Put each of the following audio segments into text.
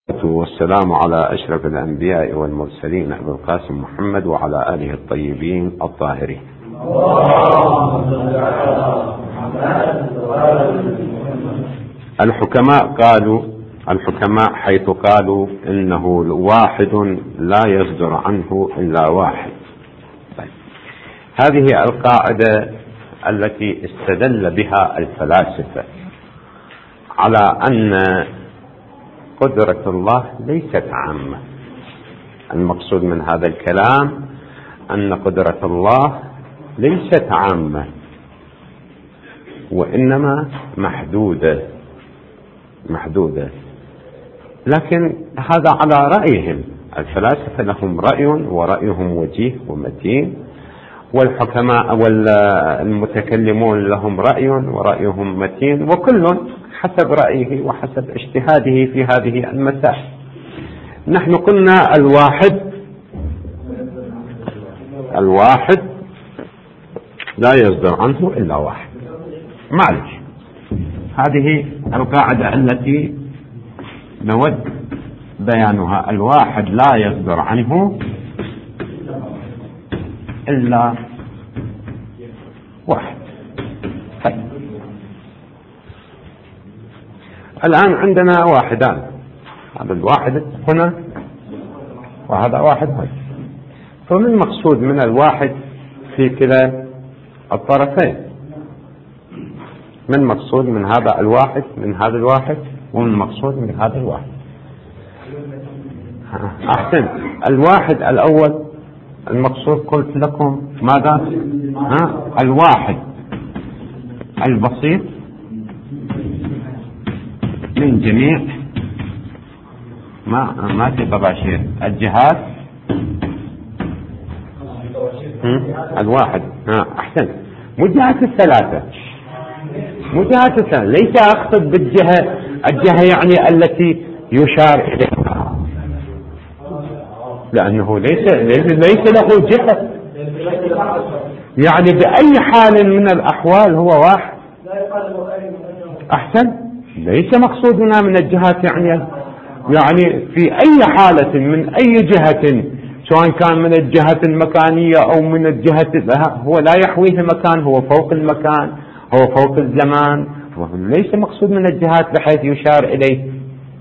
والسلام على أشرف الأنبياء والمرسلين أبي القاسم محمد وعلى آله الطيبين الطاهرين. الحكماء حيث قالوا إنه واحد لا يصدر عنه إلا واحد. طيب. هذه القاعدة التي استدل بها الفلاسفة على أن قدرة الله ليست عامة. المقصود من هذا الكلام أن قدرة الله ليست عامة وإنما محدودة، لكن هذا على رأيهم. الفلاسفة لهم رأي ورأيهم وجيه ومتين، والحكماء والمتكلمون لهم رأي ورأيهم متين، وكل حسب رأيه وحسب اجتهاده في هذه المسائل. نحن قلنا الواحد لا يصدر عنه إلا واحد. معلش، هذه القاعدة التي نود بيانها. الواحد لا يصدر عنه إلا واحد. طيب. الآن عندنا واحدان، هذا الواحد هنا وهذا واحد هنا. فمن المقصود من الواحد في كلا الطرفين؟ من مقصود من هذا الواحد من هذا الواحد، ومن مقصود من هذا الواحد؟ أحسن. الواحد الأول المقصود قلت لكم ماذا؟ الواحد البسيط من جميع ما في طباشير الجهات. الواحد أحسن. مجهات الثلاثة ليس أقصد بالجهة يعني التي يشار إليها، لأنه ليس له جهة، يعني بأي حال من الأحوال هو واحد. أحسن. ليس مقصودنا من الجهات يعني في أي حالة من أي جهة، سواء كان من الجهة المكانية أو من الجهة، هو لا يحويه مكان، هو فوق المكان، هو فوق الزمان. ليس مقصود من الجهات بحيث يشار إليه،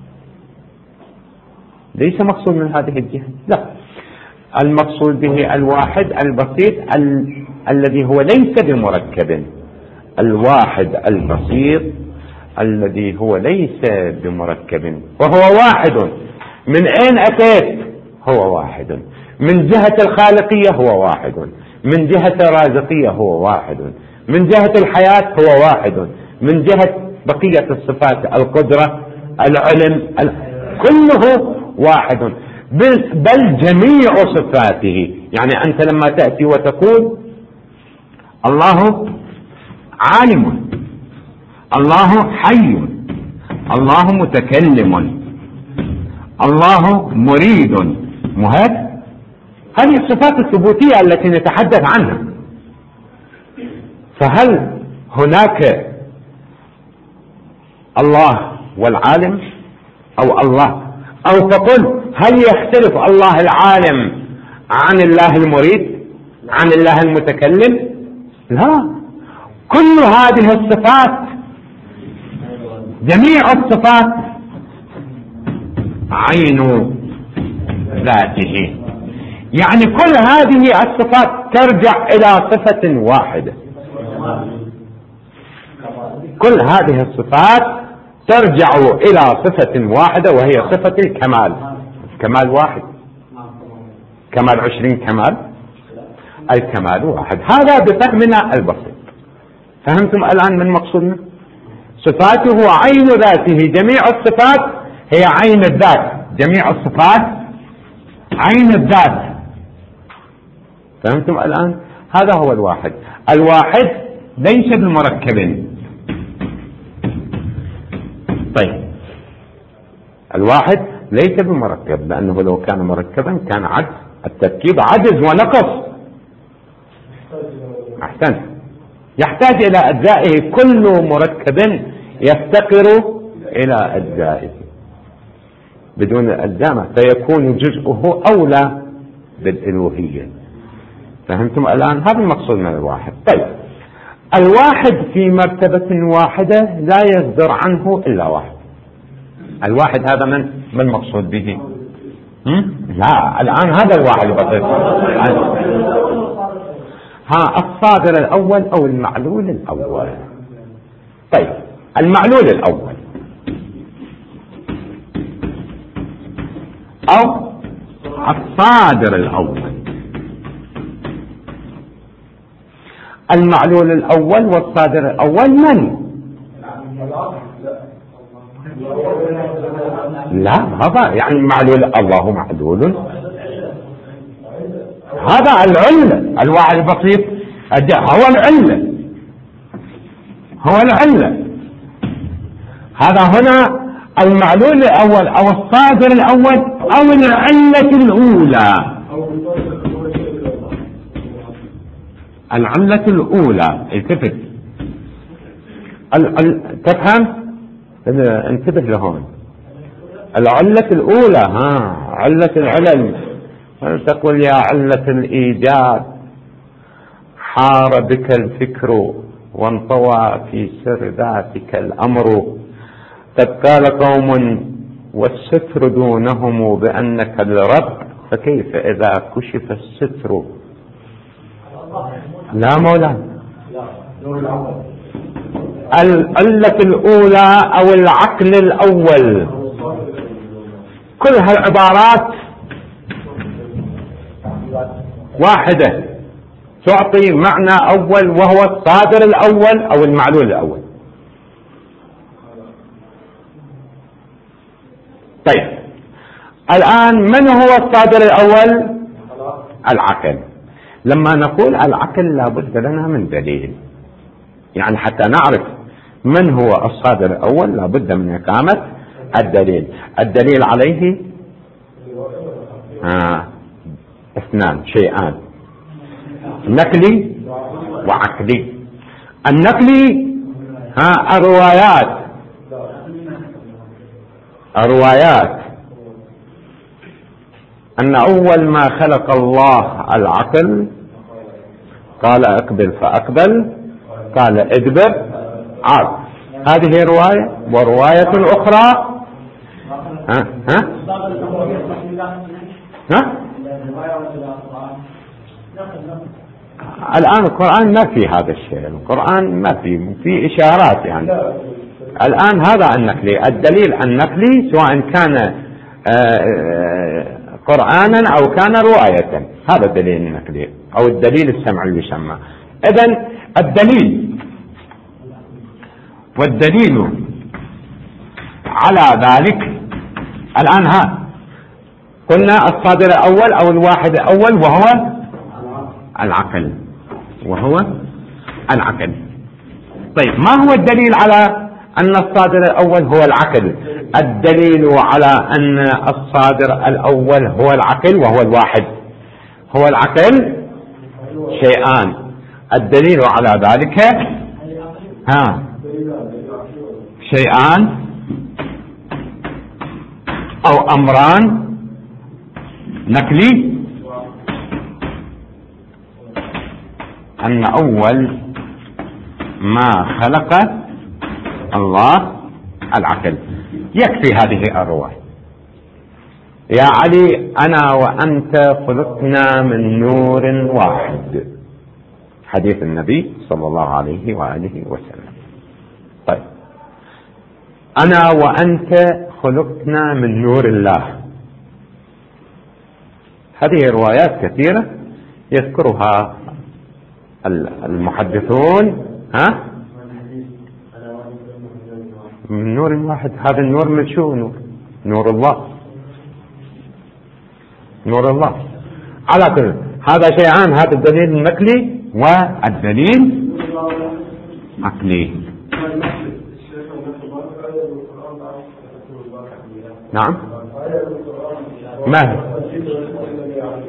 ليس مقصود من هذه الجهة، لا. المقصود به الواحد البسيط الذي هو ليس بمركب. الواحد البسيط الذي هو ليس بمركب وهو واحد. من أين أتيت؟ هو واحد. من جهة الخالقية هو واحد، من جهة الرازقية هو واحد، من جهة الحياة هو واحد، من جهة بقية الصفات القدرة العلم كله واحد، بل جميع صفاته. يعني أنت لما تأتي وتقول الله عالم، الله حي، الله متكلم، الله مريد، مهد، هذه الصفات الثبوتية التي نتحدث عنها. فهل هناك الله والعالم أو الله، أو تقول هل يختلف الله العالم عن الله المريد عن الله المتكلم؟ لا. كل هذه الصفات، جميع الصفات عين ذاته، يعني كل هذه الصفات ترجع إلى صفة واحدة. كل هذه الصفات ترجع إلى صفة واحدة وهي صفة الكمال. الكمال واحد، كمال 20 كمال، الكمال واحد. هذا بفهمنا البسيط. فهمتم الآن من مقصودنا؟ صفاته عين ذاته، جميع الصفات هي عين الذات، جميع الصفات عين الذات. فهمتم الآن؟ هذا هو الواحد. الواحد ليس بمركب. طيب، الواحد ليس بمركب، لأنه لو كان مركبا كان عجز، التركيب عجز ونقص. أحسن. يحتاج إلى أجزائه، كل مركب يفتقر إلى أجزائه. بدون الألزامة، فيكون جزءه أولى بالألوهية. فهمتم الآن؟ هذا المقصود من الواحد. طيب، الواحد في مرتبة واحدة لا يصدر عنه إلا واحد. الواحد هذا من المقصود به؟ لا، الآن هذا الواحد البسيط. الصادر الأول أو المعلول الأول. طيب، المعلول الأول أو الصادر الأول. المعلول الأول والصادر الأول من؟ لا، هذا يعني المعلول الله معلول، هذا العلة. الواحد البسيط هو العلة، هو العلة. هذا هنا المعلول الأول أو الصادر الأول أو العلة الأولى. العلة الأولى، التفت تفهم؟ انتبه لهون. العلة الأولى، علة العلل. تقول يا علة الإيجاد حار بك الفكر وانطوى في سر ذاتك الأمر. قد قال قوم والستر دونهم بأنك الرب، فكيف إذا كشف الستر؟ لا مولانا، العلة الأولى أو العقل الأول. كل هالعبارات واحدة تعطي معنى أول، وهو الصادر الأول أو المعلول الأول. طيب، الآن من هو الصادر الأول؟ العقل. لما نقول العقل لابد لنا من دليل، يعني حتى نعرف من هو الصادر الأول لابد من إقامة الدليل. الدليل عليه اثنان، شيئان، نقلي وعقلي. النقلي الروايات أن أول ما خلق الله العقل قال أقبل فأقبل، قال ادبر عاد. هذه رواية. ورواية أخرى الآن القرآن ما في هذا الشيء، القرآن ما في إشارات يعني. الآن هذا النقلي، الدليل النقلي سواء كان قرآنا أو كان رواية، هذا الدليل النقلي أو الدليل السمعي يسمى. إذن الدليل والدليل على ذلك. الآن قلنا الصادر الأول أو الواحد الأول وهو العقل، طيب، ما هو الدليل على أن الصادر الأول هو العقل؟ الدليل على أن الصادر الأول هو العقل وهو الواحد هو العقل شيئان. الدليل على ذلك شيئان أو أمران نقلي. أن أول ما خلق الله العقل. يكفي هذه الرواية. يا علي أنا وأنت خلقنا من نور واحد، حديث النبي صلى الله عليه وآله وسلم. طيب، أنا وأنت خلقنا من نور الله. هذه روايات كثيرة يذكرها المحدثون. من نور واحد. هذا النور من شو؟ نور الله، نور الله. على كل هذا شيئان، هذا الدليل النقلي والدليل عقلي. نعم، ما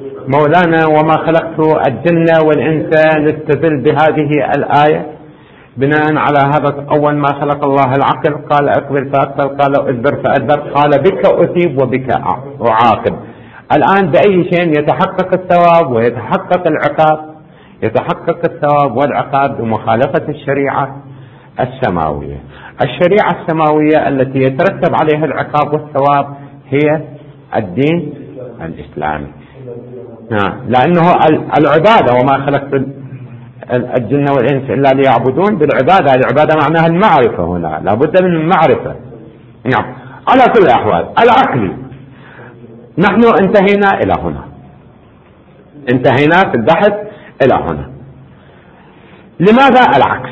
مولانا وما خلقت الجن والإنس نستدل بهذه الآية بناء على هذا أول ما خلق الله العقل قال أكبر فأكبر، قال أدبر فأدبر، قال بك أثيب وبك أعاقب. الآن بأي شيء يتحقق الثواب ويتحقق العقاب؟ يتحقق الثواب والعقاب بمخالفة الشريعة السماوية. الشريعة السماوية التي يترتب عليها العقاب والثواب هي الدين الإسلامي. لأنه العبادة، وما خلقت الجن والإنس إلا ليعبدون، بالعبادة، العبادة معناها المعرفة، هنا لابد من المعرفة. نعم. على كل الأحوال العقل، نحن انتهينا إلى هنا، انتهينا في البحث إلى هنا. لماذا العقل؟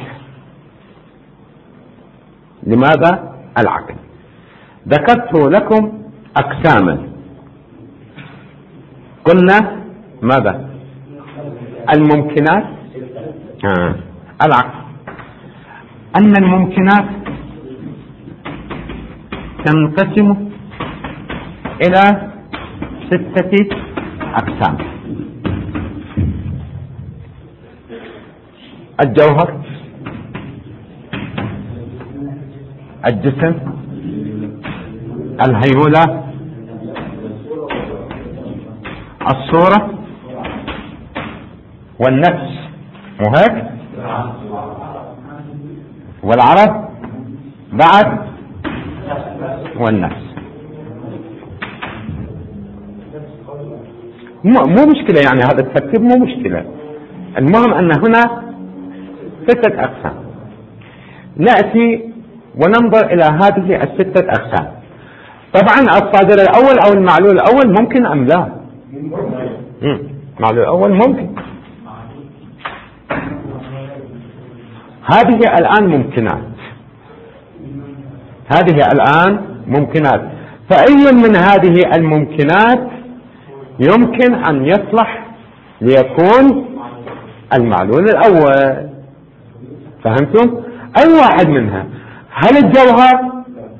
لماذا العقل؟ ذكرت لكم أقساما، قلنا ماذا؟ الممكنات، العقل، أن الممكنات تنقسم إلى 6 أقسام: الجوهر، الجسم، الهيولة، الصورة، والنفس، وهيك، والعرب بعد، والنفس. مو مشكلة يعني هذا الترتيب، مو مشكلة، المهم أن هنا 6 أقسام. نأتي وننظر إلى هذه 6 أقسام. طبعا الصادر الأول أو المعلول الأول ممكن أم لا؟ المعلول الأول ممكن. هذه الآن ممكنات، هذه الآن ممكنات، فأي من هذه الممكنات يمكن أن يصلح ليكون المعلول الأول؟ فهمتم؟ أي واحد منها؟ هل الجوهر؟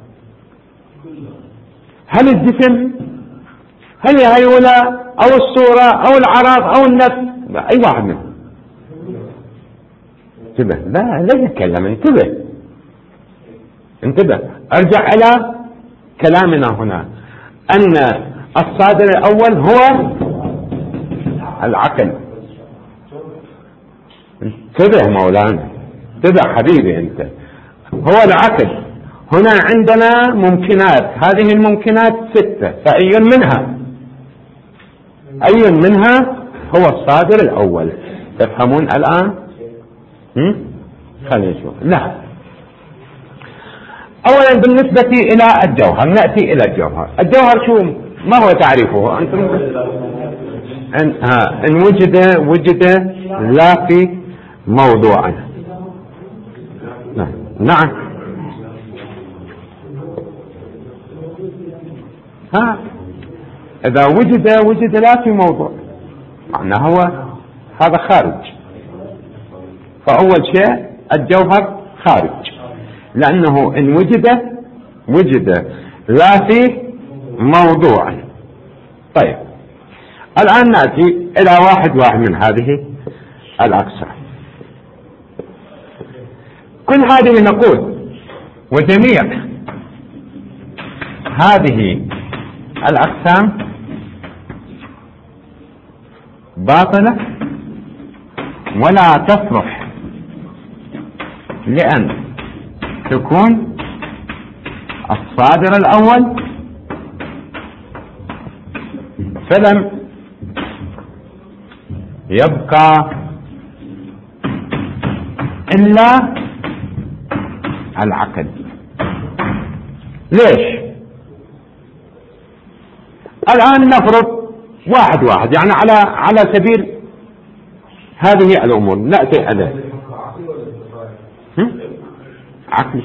هل الجسم؟ هل الهيولة أو الصورة أو العرض أو النفس؟ أي واحد منهم. انتبه، لا يتكلم، انتبه. ارجع الى كلامنا هنا، ان الصادر الاول هو العقل. انتبه مولانا، انتبه حبيبي، انت هو العقل. هنا عندنا ممكنات، هذه الممكنات 6، فأي منها هو الصادر الاول؟ تفهمون الان؟ خلينا نشوف. لا، اولا بالنسبة الى الجوهر، نأتي الى الجوهر. الجوهر شو، ما هو تعريفه انتم؟ ان وجد لا في موضوعا. نعم، اذا وجد لا في موضوع معناه هو هذا خارج. فأول شيء الجوهر خارج، لأنه إن وجد لا في موضوع. طيب، الآن نأتي إلى واحد من هذه الأقسام. كل هذه نقول وجميع هذه الأقسام باطلة ولا تصلح لأن تكون الصادر الأول، فلم يبقى إلا العقل. ليش؟ الآن نفرض واحد يعني على سبيل هذه الأمور نأتي عليه. عقل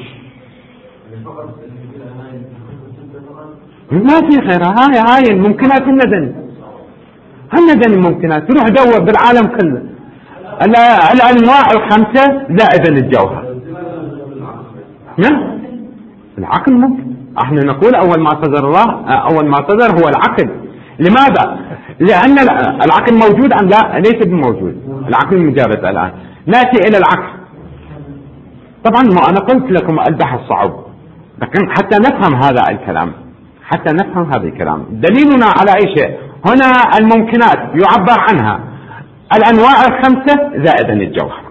ما في غيرها. هاي الممكنات الندن الممكنات. تروح دور بالعالم كله الأنواع 5 زائد الجوهر. العقل ممكن. احنا نقول اول ما صدر هو العقل. لماذا؟ لأن العقل موجود أم لا؟ ليس بموجود. العقل مجرد. الآن نأتي إلى العقل. طبعا ما أنا قلت لكم البحث صعب، لكن حتى نفهم هذا الكلام، حتى نفهم هذا الكلام دليلنا على أي شيء. هنا الممكنات يعبر عنها الأنواع الخمسة زائدا الجوهر،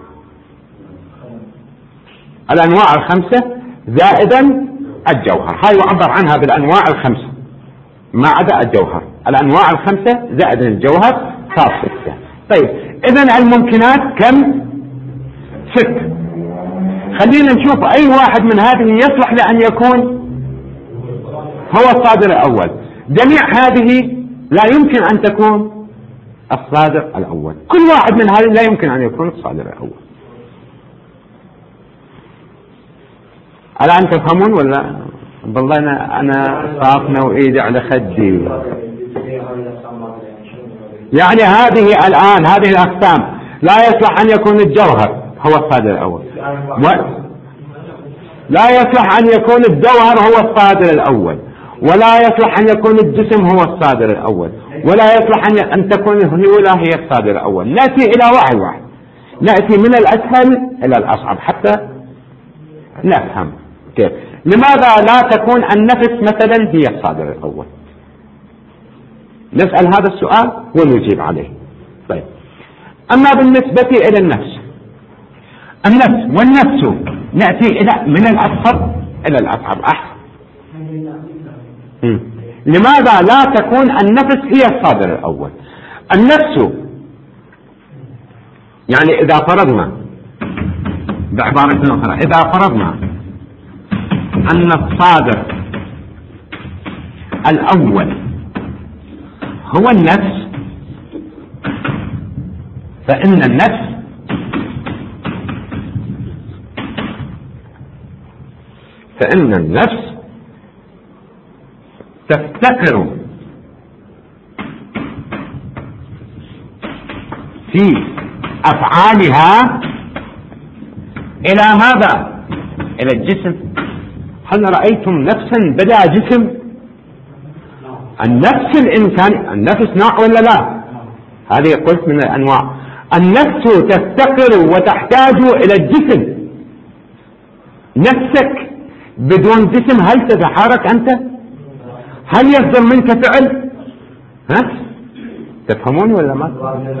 الأنواع الخمسة زائدا الجوهر، هاي يعبر عنها بالأنواع الخمسة ما عدا الجوهر، الأنواع الخمسة زائدا الجوهر صار 6. طيب إذن الممكنات كم؟ 6. خلينا نشوف أي واحد من هذه يصلح لأن يكون هو الصادر الأول. جميع هذه لا يمكن أن تكون الصادر الأول، كل واحد من هذه لا يمكن أن يكون الصادر الأول. الآن تفهمون ولا والله أنا صافنا وإيدي على خدي؟ يعني هذه الآن هذه الأقسام لا يصلح أن يكون الجوهر هو الصادر الأول، لا يصلح أن يكون الجوهر هو الصادر الأول، ولا يصلح أن يكون الجسم هو الصادر الأول، ولا يصلح أن تكون الهيولة هي الصادر الأول. نأتي إلى واحد، نأتي من الأسهل إلى الأصعب حتى نفهم كيف. لماذا لا تكون النفس مثلا هي الصادر الأول؟ نسأل هذا السؤال ونجيب عليه. طيب، أما بالنسبة إلى النفس والنفس نأتي إلى من الأصغر إلى الأصعب أحسن. لماذا لا تكون النفس هي الصادر الأول؟ النفس يعني إذا فرضنا بعبارة أخرى، إذا فرضنا أن الصادر الأول هو النفس، فإن النفس تفتقر في أفعالها إلى ماذا؟ إلى الجسم. هل رأيتم نفسا بلا جسم؟ النفس الإنساني النفس نوع ولا لا؟ هذه قلت من الأنواع. النفس تفتقر وتحتاج إلى الجسم. نفسك بدون جسم هل تتحرك أنت؟ هل يصدر منك فعل؟ ها؟ تفهمون ولا ما؟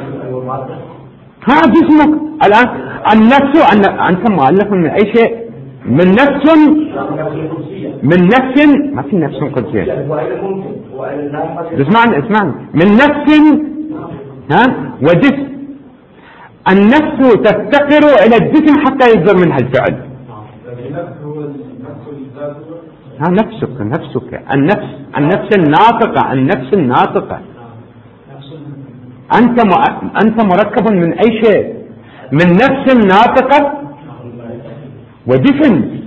ها جسمك الآن النفس أنت مؤلف من أي شيء؟ من نفس ما في نفس قدسية. اسمعني من نفس وجسم. النفس تفتقر إلى الجسم حتى يصدر منها الفعل. نفسك النفس الناطقة أنت مركب من أي شيء؟ من نفس ناطقة وجسم.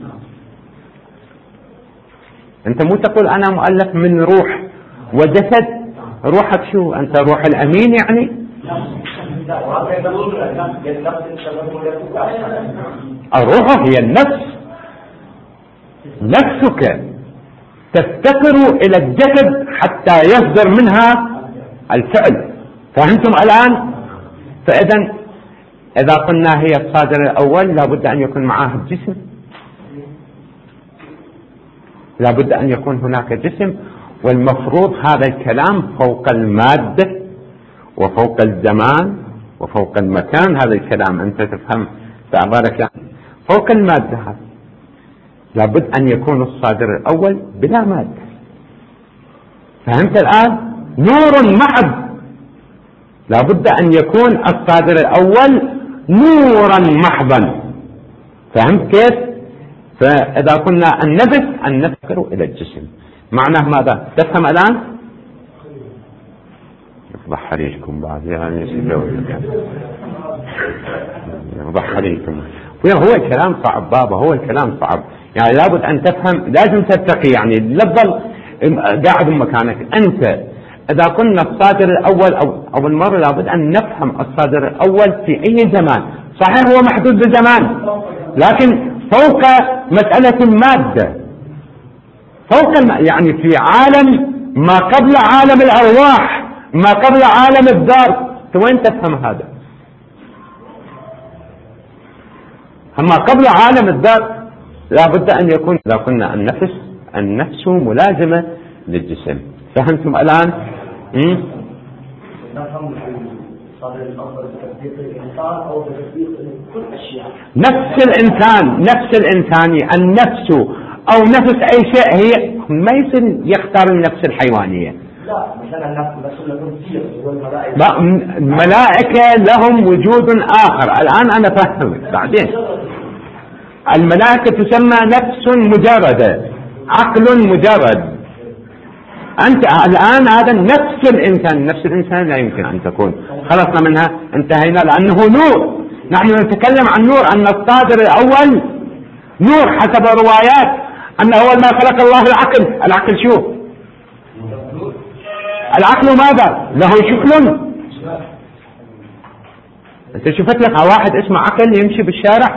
أنت مو تقول أنا مؤلف من روح وجسد. روحك شو؟ أنت روح الأمين يعني؟ الروح هي النفس. نفسك تفتقر إلى الجسد حتى يصدر منها الفعل. فهمتم الآن؟ إذا قلنا هي الصادر الأول لابد أن يكون معها الجسم، لابد أن يكون هناك جسم. والمفروض هذا الكلام فوق المادة وفوق الزمان وفوق المكان. هذا الكلام أنت تفهم تعبارك فوق المادة. هذا لابد أن يكون الصادر الأول بلا مادة. فهمت الآن؟ نور محض. لابد أن يكون الصادر الأول نورا محضا. فهمت كيف؟ فإذا قلنا النفس نفتقر إلى الجسم معناه ماذا؟ تفهم الآن؟ يفضح عليكم بعد يعني يفضح عليكم. هو الكلام صعب بابا، هو الكلام صعب يعني لابد أن تفهم، لازم تتقي يعني لا تظل قاعد مكانك. أنت إذا قلنا الصادر الأول أو المرة لابد أن نفهم الصادر الأول في أي زمان. صحيح هو محدود بزمان لكن فوق مسألة المادة، يعني في عالم ما قبل عالم الأرواح، ما قبل عالم الذات. وين تفهم هذا؟ أما قبل عالم الذات لا بد أن يكون، إذا قلنا النفس ملازمة للجسم. فهمتم الآن؟ نفس الإنسانية، النفس أو نفس أي شيء هي ما يصير يختار النفس الحيوانية. لا مثلا الملائكة لهم وجود آخر. الآن أنا فهمت بعدين. الملائكة تسمى نفس مجردة، عقل مجرد. أنت الآن هذا نفس الإنسان لا يمكن أن تكون، خلصنا منها انتهينا، لأنه نور. نحن نتكلم عن نور، أن الصادر الأول نور حسب روايات، أن أول ما خلق الله العقل شو؟ العقل ماذا؟ له شكل. أنت شفت لك واحد اسمه عقل يمشي بالشارع؟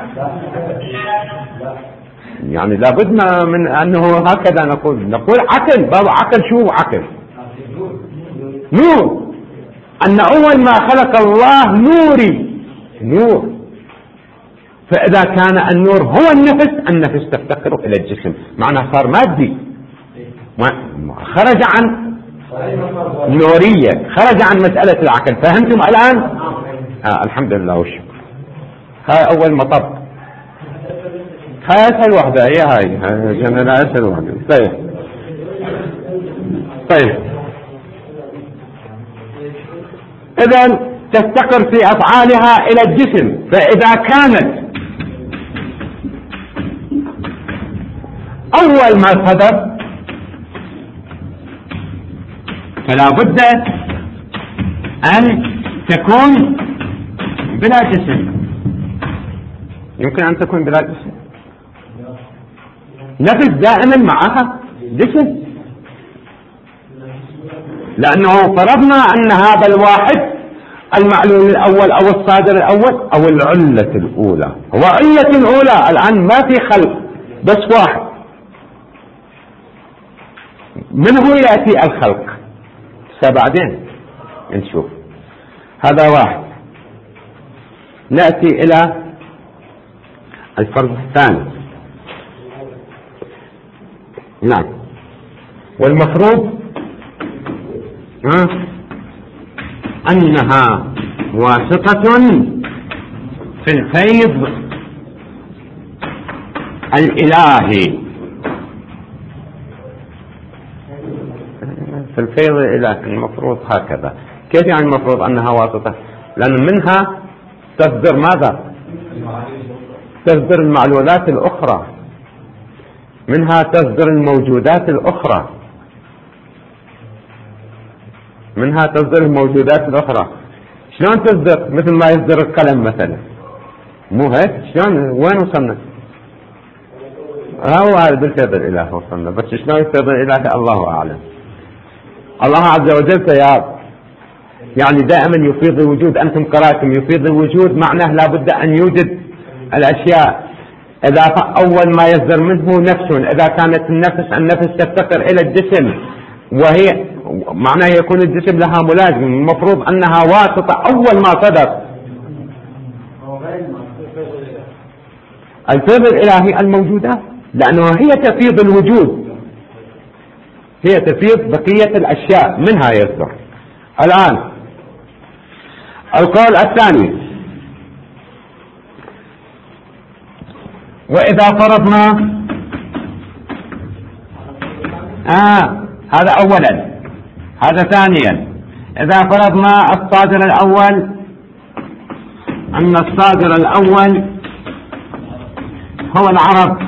يعني لابد من أنه هكذا نقول عقل. بابا عقل شو عقل؟ نور. أن أول ما خلق الله نور. فإذا كان النور هو النفس تفتقر إلى الجسم، معناه صار مادي، خرج عن نورية، خرج عن مسألة العقل. فهمتم الآن؟ الحمد لله والشكر. هاي أول مطب، هاي أسهل واحدة، هاي أنا أسهل واحدة. طيب إذن تفتقر في أفعالها إلى الجسم. فإذا كانت أول ما صدر فلا بد أن تكون بلا جسم. يمكن أن تكون بلا جسم، نفس دائما معها جسم، لأنه فرضنا أن هذا الواحد المعلول الأول أو الصادر الأول أو العلة الأولى هو علة الأولى. الآن ما في خلق، بس واحد. من هو يأتي الخلق؟ بعدين نشوف. هذا واحد. نأتي إلى الفرض الثاني. نعم. والمفروض أنها واسطة في الفيض الإلهي. في الفيض الإلهي المفروض هكذا. كيف يعني المفروض أنها واسطة؟ لأن منها تصدر ماذا؟ تصدر المعلولات الأخرى، منها تصدر الموجودات الأخرى، منها تصدر الموجودات الأخرى. شلون تصدر؟ مثل ما يصدر القلم مثلا، مو هيك؟ شلون؟ وين وصلنا؟ هو هذا بالفيض الإلهي وصلنا، بس شلون الفيض الإلهي الله أعلم. الله عز وجل سياب، يعني دائما يفيض الوجود. أنتم قرأتم يفيض الوجود، معناه لابد أن يوجد الأشياء. إذا أول ما يصدر منه نفس، إذا كانت النفس تفتقر إلى الجسم، وهي معناه يكون الجسم لها ملازم، المفروض أنها واسطة أول ما صدر. الفيض الإلهي الموجودات، لأنه هي تفيض الوجود، هي تفيض بقية الأشياء، منها يصدر. الآن القول الثاني، وإذا فرضنا هذا أولا، هذا ثانيا. إذا فرضنا الصادر الأول، أن الصادر الأول هو العرب.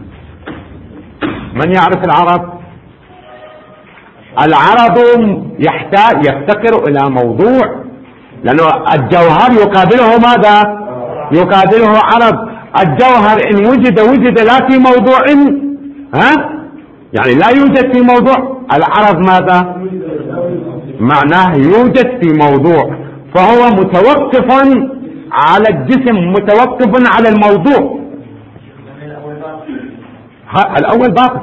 من يعرف العرب؟ العرب يفتقر إلى موضوع، لأنه الجوهر يقابله ماذا؟ يقابله عرب. الجوهر إن وجد لا في موضوع، يعني لا يوجد في موضوع. العرب ماذا؟ معناه يوجد في موضوع، فهو متوقف على الجسم، متوقف على الموضوع. الأول باطل،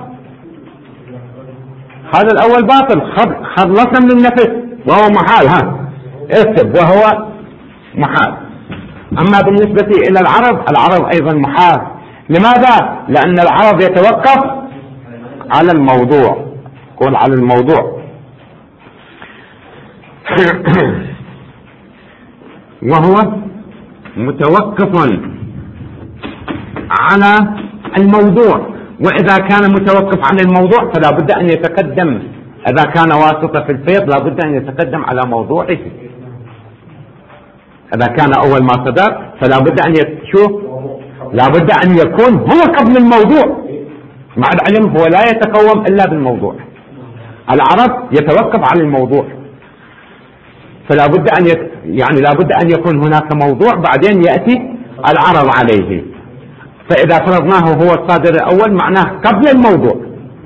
هذا الأول باطل. خلصنا من النفس وهو محال. اكتب وهو محال. أما بالنسبة إلى العرض أيضا محال. لماذا؟ لأن العرض يتوقف على الموضوع، يقول على الموضوع وهو متوقف على الموضوع، وإذا كان متوقف على الموضوع فلا بد أن يتقدم، إذا كان واسطة في الفيض لا بد أن يتقدم على موضوعه. إذا كان أول ما صدر فلا بد أن لا بد أن يكون هو قبل الموضوع، مع العلم هو لا يتقوم إلا بالموضوع. العرض يتوقف على الموضوع، فلا بد أن يعني لا بد أن يكون هناك موضوع بعدين يأتي العرض عليه. فإذا فرضناه هو الصادر الأول معناه قبل الموضوع،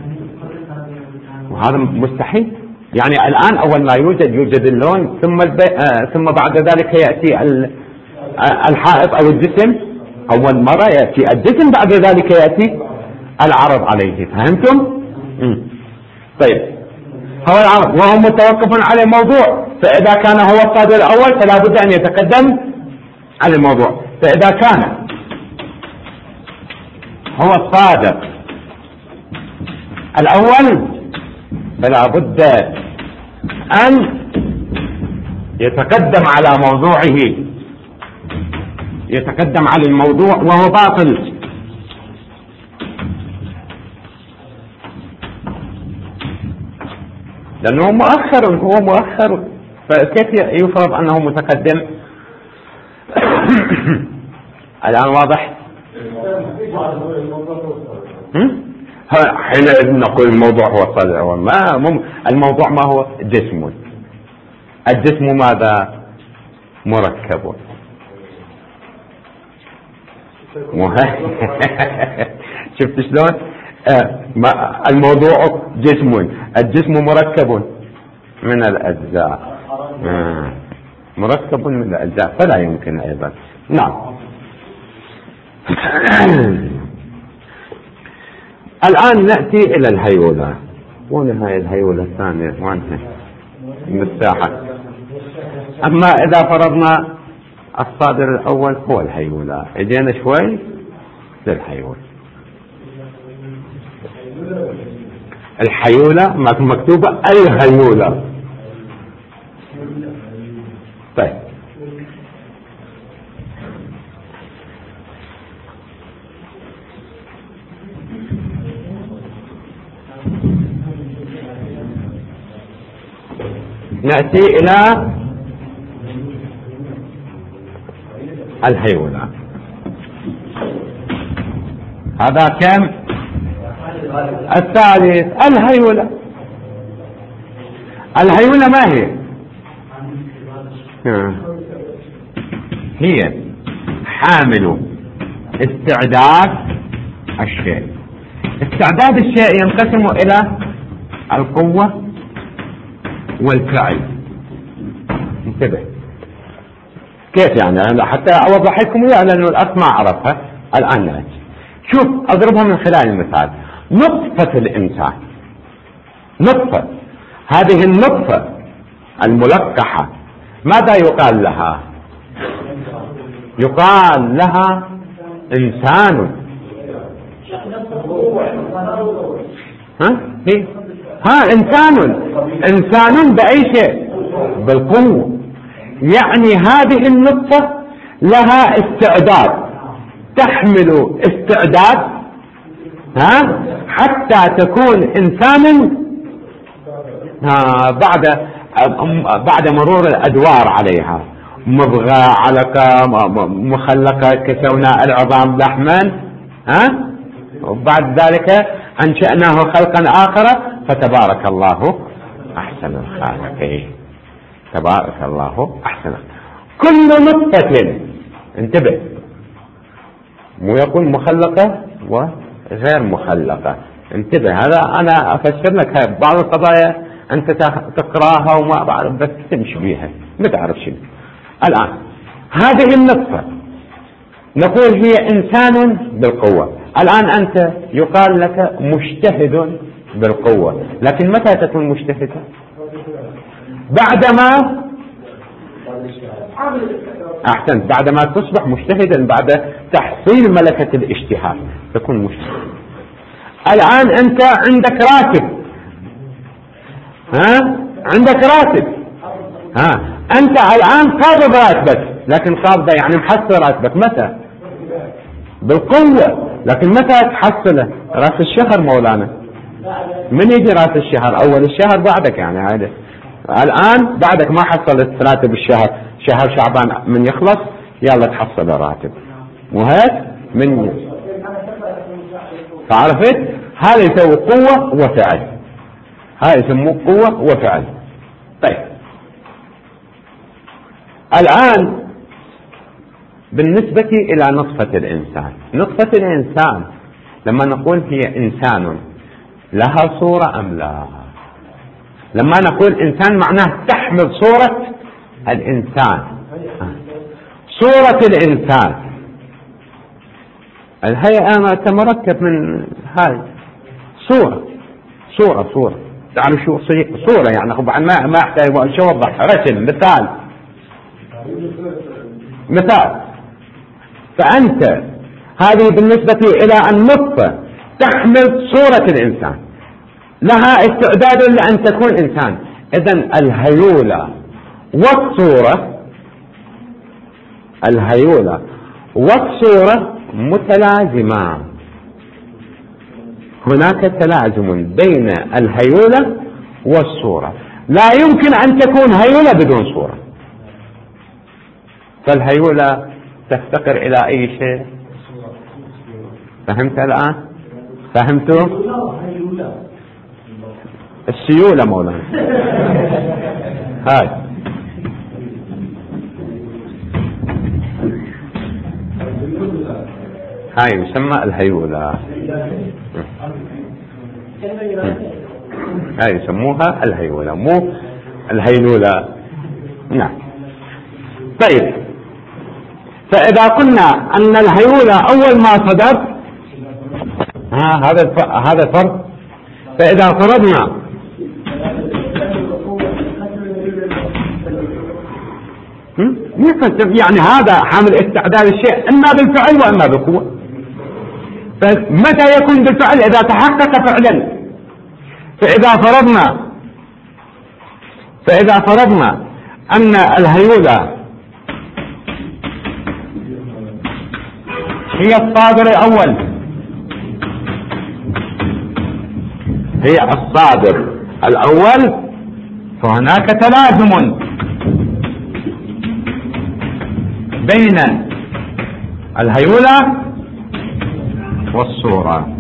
وهذا مستحيل. يعني الآن أول ما يوجد اللون، ثم بعد ذلك يأتي الحائط أو الجسم. أول مرة يأتي الجسم، بعد ذلك يأتي العرض عليه. فهمتم؟ طيب، هو العرض وهو متوقف على الموضوع، فإذا كان هو الصادر الأول فلا بد أن يتقدم على الموضوع. فإذا كان هو الصادر الأول فلا بد أن يتقدم على موضوعه، يتقدم على الموضوع وهو باطل. لأنه هو مؤخر، فكيف يفرض أنه متقدم؟ الآن واضح؟ حين نقول الموضوع هو الصادر الأول، الموضوع ما هو؟ جسم. الجسم ماذا؟ مركب. شفت شلون؟ الموضوع جسم، الجسم مركب من الأجزاء، مركب من الأجزاء، فلا يمكن أيضا. نعم. الآن نأتي إلى الهيولة. وين هاي الهيولة الثانية؟ وانها المساحة. أما إذا فرضنا الصادر الأول هو الهيولة، اجينا شوي للهيولة. الحيولة مكتوبة الهيولة. طيب، نأتي إلى الهيولة. هذا كم؟ الثالث. الهيولة. الهيولة ما هي؟ هي حامل استعداد الشيء. استعداد الشيء ينقسم إلى القوة والفعل. انتبه كيف يعني؟ أنا حتى أوضح لكم إياها لأنه الأصل ما أعرفها. الآن نأتي شوف، أضربها من خلال المثال. نطفة الإنسان، نطفة، هذه النطفة الملقحة ماذا يقال لها؟ يقال لها إنسان. إنسان بأي شيء؟ بالقوة. يعني هذه النطفة لها استعداد، تحمل استعداد حتى تكون إنسانا بعد مرور الأدوار عليها. مضغة، علقة، مخلقة، كسونا العظام لحما، وبعد ذلك أنشأناه خلقا آخر، فتبارك الله أحسن الخالقين. تبارك الله أحسن. كل نطفة، انتبه، مو يقول مخلقة وغير مخلقة، انتبه. هذا أنا أفسر لك بعض القضايا أنت تقراها وما بعرف، بس تمشي بيها ما تعرف شيء. الآن هذه النطفة نقول هي إنسان بالقوة. الآن أنت يقال لك مجتهد بالقوة، لكن متى تكون مجتهدا؟ بعدما أحسنت، بعدما تصبح مجتهدا بعد تحصيل ملكة الاجتهاد تكون مجتهد. الآن أنت عندك راتب، عندك راتب، أنت الآن قابض راتبك، لكن قابضة يعني محصل راتبك متى؟ بالقوة، لكن متى تحصله؟ راس الشهر مولانا. من يجي راس الشهر؟ أول الشهر بعدك، يعني هذا الآن بعدك ما حصلت راتب الشهر، شهر شعبان من يخلص يلا تحصل الراتب، وهيك من تعرفت؟ هذا يسوي قوة وفعل، هذا يسموه قوة وفعل. طيب الآن بالنسبة إلى نطفة الإنسان، نطفة الإنسان لما نقول هي إنسان لها صورة أم لا؟ لما نقول إنسان معناه تحمل صورة الإنسان، صورة الإنسان. الهيئة تمركب من هاي صورة تعرف شو صورة يعني؟ طبعا ما أحتاج شو أوضح، رسم مثال. فأنت هذه بالنسبة إلى النطفة تحمل صورة الإنسان، لها استعداد لأن تكون إنسان. إذن الهيولة والصورة متلازمان، هناك تلازم بين الهيولة والصورة، لا يمكن أن تكون هيولة بدون صورة. فالهيولة تفتقر إلى أي شيء؟ فهمت الآن؟ فهمتوا؟ السيولة مولانا هاي يسمى الهيولة، هاي يسموها الهيولة مو الهيلولة. نعم. طيب فإذا قلنا أن الهيولة أول ما صدر هذا الفرق. فإذا فرضنا يعني هذا حامل استعداد الشيء إما بالفعل وإما بالقوة. فمتى يكون بالفعل؟ إذا تحقق فعلا. فإذا فرضنا أن الهيولة هي الصادر الأول، فهناك تلازم بين الهيولة والصورة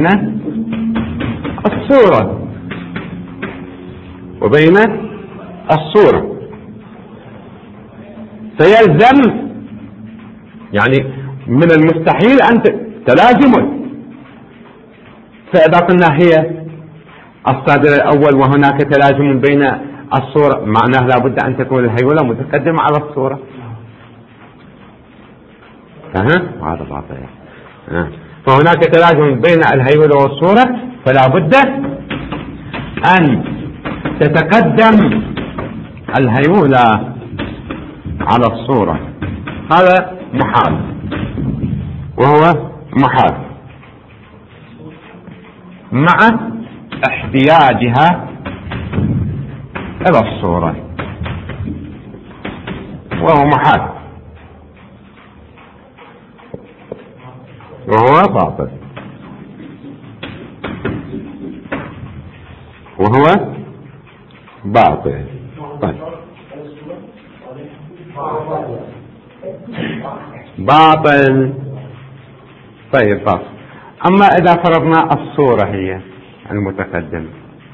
وبين الصورة فيلزم يعني من المستحيل أن تلازم. فإذا قلنا هي الصادر الأول وهناك تلازم بين الصورة، معناه لابد أن تكون الهيولة متقدمة على الصورة. هذا باطل. فهناك تلازم بين الهيولة والصورة، فلا بد أن تتقدم الهيولة على الصورة. هذا محال، وهو محال مع احتياجها إلى الصورة، وهو محال وهو باطل طيب. باطل. أما إذا فرضنا الصورة هي المتقدم،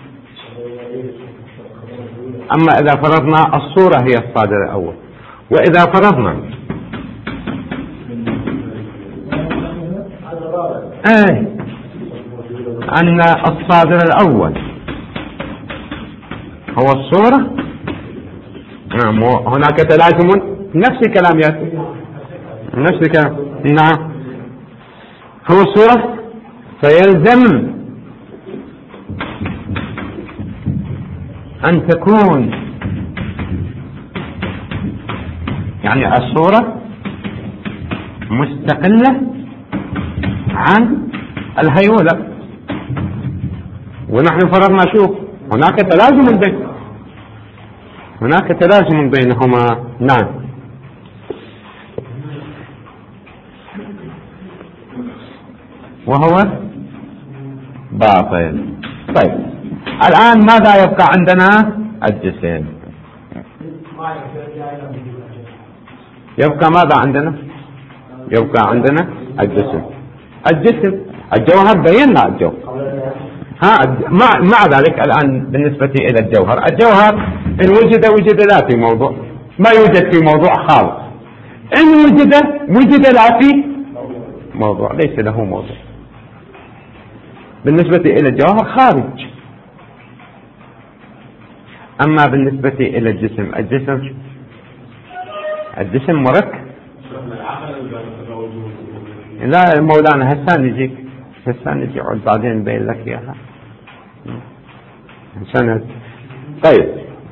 هي الصادر الأول، وإذا فرضنا أن الصادر الأول هو الصورة، هناك تلازم، نفس الكلام يأتي، نعم، هو الصورة، فيلزم أن تكون يعني الصورة مستقلة عن الهيولة، ونحن فرضنا شوف هناك تلازم بينهما. نعم. وهو باطل. طيب الآن ماذا يبقى عندنا؟ الجسم. يبقى ماذا عندنا؟ يبقى عندنا الجسم. الجوهر بينا الجوهر. مع ذلك الآن بالنسبة إلى الجوهر إن وجد لا في موضوع، ما يوجد في موضوع خالص. إن وجد لا في موضوع، ليس له موضوع. بالنسبة إلى الجوهر خارج. أما بالنسبة إلى الجسم مركب. لا مولانا هسان نجي بعدين نبين لك إياها. طيب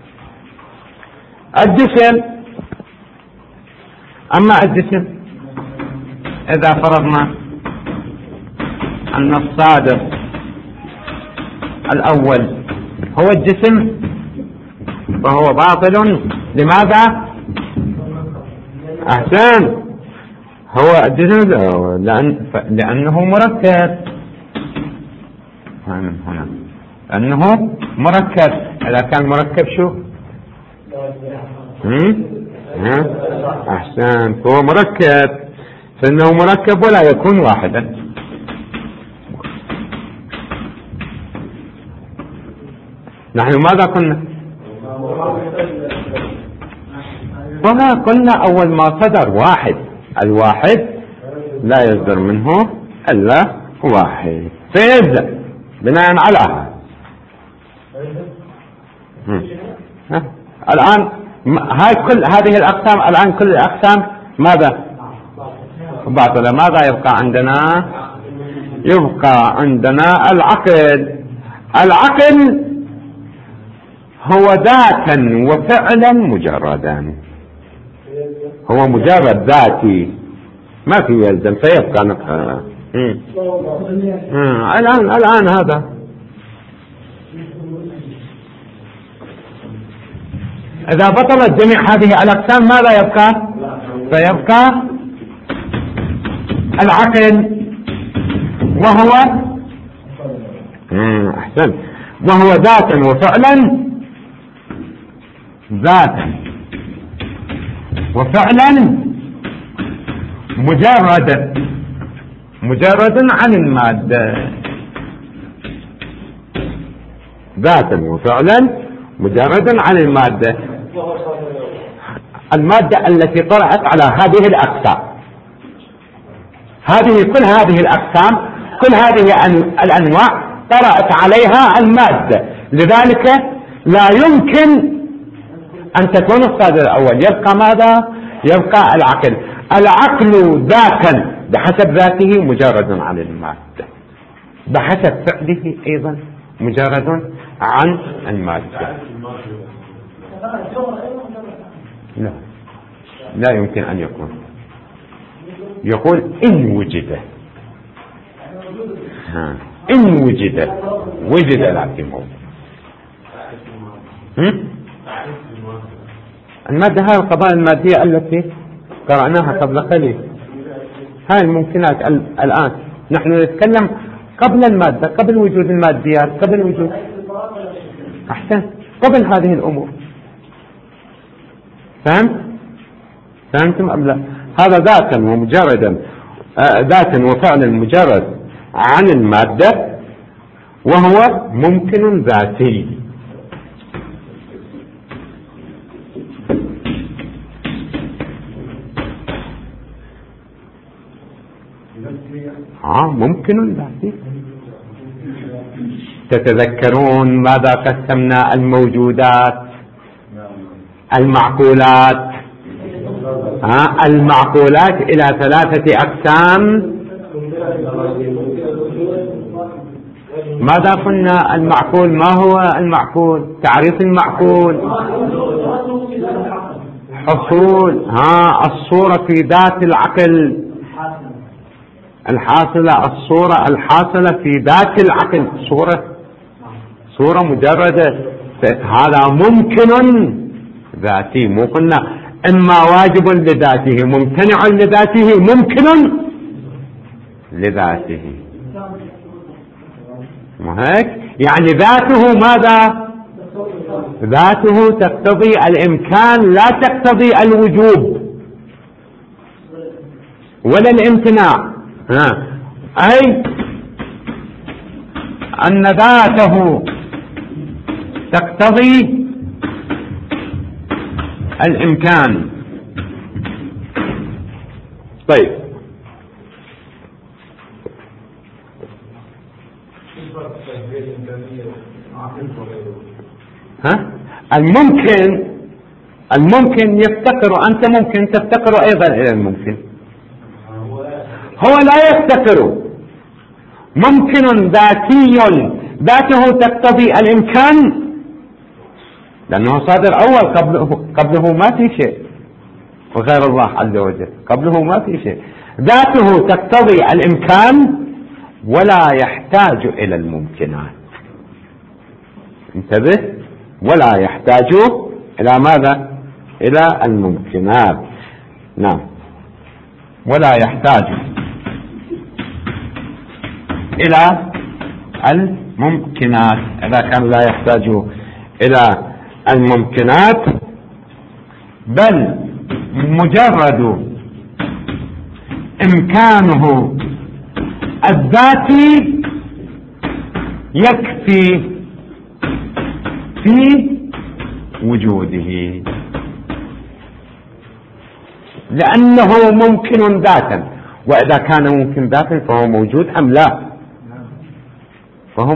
أما الجسم إذا فرضنا أن الصادر الأول هو الجسم فهو باطل. لماذا؟ أحسن، هو الجسم لأنه مركب. هنا لأنه مركب. إذا كان مركب شو؟ أحسن، هو مركب، فإنه مركب ولا يكون واحدا. نحن ماذا قلنا؟ قلنا أول ما صدر واحد، الواحد لا يصدر منه إلا واحد، فيبدأ بناء على هذا. الآن كل هذه الأقسام، الآن كل الأقسام ماذا؟ باطلة. ماذا يبقى عندنا؟ يبقى عندنا العقل هو ذاتا وفعلا مجردا، هو مجرد ذاتي ما في يلزم، فيبقى نقطة. الآن هذا إذا بطلت جميع هذه الأقسام ماذا يبقى؟ فيبقى العقل وهو أحسن، وهو ذاتا وفعلا، ذاتا وفعلا مجردا عن المادة. ذاتا وفعلا مجردا عن المادة التي طرأت على هذه الأقسام. كل هذه الأقسام، كل هذه الأنواع طرأت عليها المادة، لذلك لا يمكن أن تكون الصادر الأول. يبقى ماذا؟ يبقى العقل ذاتا بحسب ذاته مجرد عن المادة، بحسب فعله أيضا مجرد عن المادة. لا يمكن أن يكون. يقول إن وجد لا في موضوع. المادة هاي القضايا المادية التي قرأناها قبل قليل، هاي الممكنات. الآن نحن نتكلم قبل المادة، قبل وجود الماديات، قبل وجود أحسن، قبل هذه الأمور. فهمتم أم لا؟ هذا ذاتا وفعلا مجرد عن المادة، وهو ممكن ذاتي. ممكن ذاتي. تتذكرون ماذا قسمنا الموجودات، المعقولات إلى 3 أقسام. ماذا قلنا؟ المعقول. ما هو المعقول؟ تعريف المعقول. حصول الصورة في ذات العقل الحاصلة، الصورة الحاصلة في ذات العقل، صورة مجردة. هذا ممكن ذاتي، مو قلنا إما واجب لذاته ممتنع لذاته ممكن لذاته، ما هيك؟ يعني ذاته ماذا؟ ذاته تقتضي الإمكان لا تقتضي الوجوب ولا الامتناع. أي أن ذاته تقتضي الإمكان. طيب الممكن يفتقر، أنت ممكن تفتقر أيضا إلى الممكن، هو لا يفتقر. ممكن ذاتي ذاته تقتضي الإمكان لأنه صادر أول، قبله ما في شيء، وغير الله عز وجل قبله ما في شيء. ذاته تقتضي الإمكان ولا يحتاج إلى الممكنات. انتبه، ولا يحتاج إلى ماذا؟ إلى الممكنات. نعم، ولا يحتاج إلى الممكنات. إذا كان لا يحتاج إلى الممكنات بل مجرد إمكانه الذاتي يكفي في وجوده، لأنه ممكن ذاتا. وإذا كان ممكن ذاتا فهو موجود أم لا؟ فهو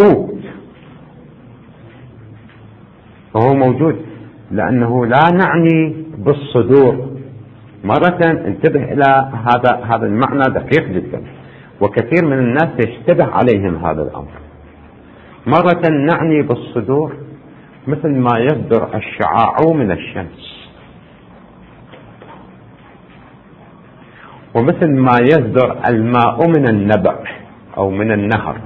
موجود، لأنه لا نعني بالصدور. مرة انتبه إلى هذا المعنى دقيق جدا، وكثير من الناس يشتبه عليهم هذا الأمر. مرة نعني بالصدور مثل ما يصدر الشعاع من الشمس، ومثل ما يصدر الماء من النبع أو من النهر.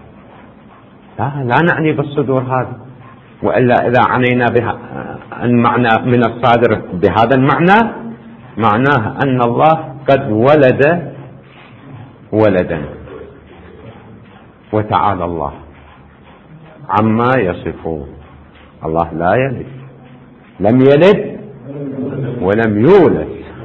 لا نعني بالصدور هذا، وإلا إذا عنينا بها المعنى من الصادر بهذا المعنى معناه أن الله قد ولد ولدا، وتعالى الله عما يصفون. الله لا يلد، لم يلد ولم يولد.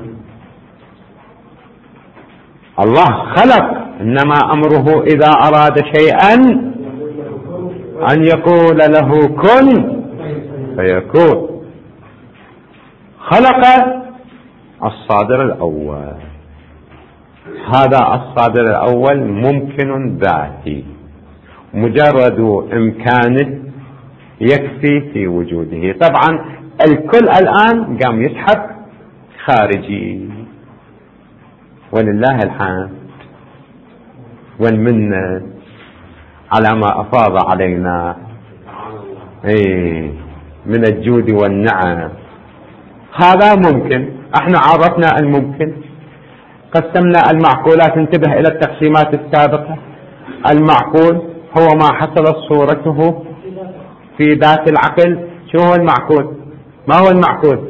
الله خلق، إنما أمره إذا أراد شيئا أن يقول له كن فيكون. خلق الصادر الأول، هذا الصادر الأول ممكن ذاتي، مجرد إمكانه يكفي في وجوده. طبعا الكل الآن قام يسحب خارجي، ولله الحمد والمنة على ما أفاض علينا من الجود والنعم. هذا ممكن، احنا عرفنا الممكن، قسمنا المعقولات. انتبه إلى التقسيمات السابقة. المعقول هو ما حصلت صورته في ذات العقل. شو هو المعقول؟ ما هو المعقول؟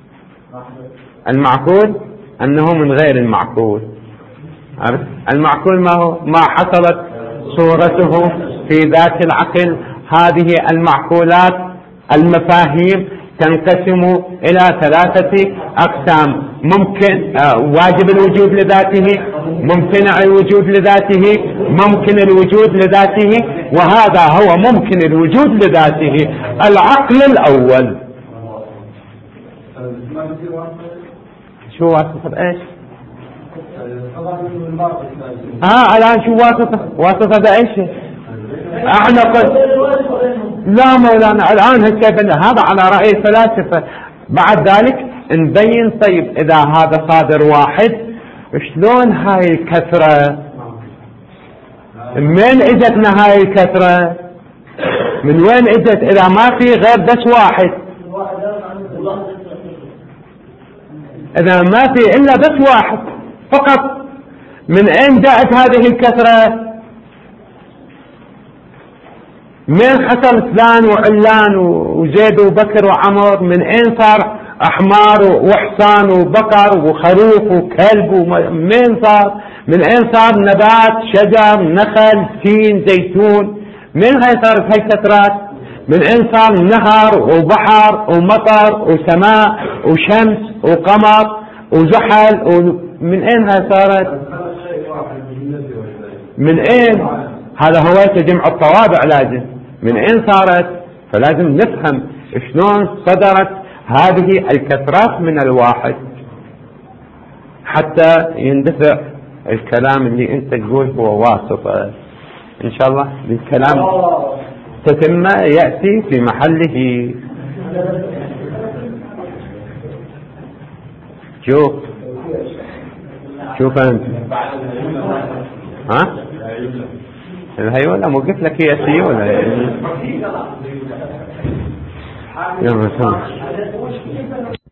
المعقول أنه من غير المعقول. المعقول ما هو؟ ما حصلت صورته في ذات العقل. هذه المعقولات المفاهيم تنقسم إلى 3 أقسام: ممكن واجب الوجود لذاته، ممتنع الوجود لذاته، ممكن الوجود لذاته. وهذا هو ممكن الوجود لذاته، العقل الأول. شو واسطة ايش؟ الآن شو واسطة بايش؟ احنا قد لا مولانا الآن هذا على رأي الفلاسفة. بعد ذلك نبين. طيب إذا هذا صادر واحد، شلون هاي الكثرة؟ من اجتنا هاي الكثرة؟ من وين اجت إذا ما في غير بس واحد؟ إذا ما في إلا بس واحد فقط. من أين جاءت هذه الكثرة؟ من حصل فلان وعلان وزيد وبكر وعمر؟ من أين صار أحمار وحصان وبقر وخروف وكلب؟ من صار؟ من أين صار نبات شجر نخل تين زيتون؟ من هاي صارت هاي كثرات؟ من أين صار نهر وبحر ومطر وسماء وشمس وقمر وزحل؟ من أين هاي صارت؟ من أين؟ هذا هو جمع الطوابع. لازم من أين صارت؟ فلازم نفهم شلون صدرت هذه الكثرات من الواحد حتى يندفع الكلام اللي انت تقول هو واسطة. ان شاء الله الكلام تتم يأتي في محله. شوف انت ها الهيولة مو قلت لك هي سيولة يلا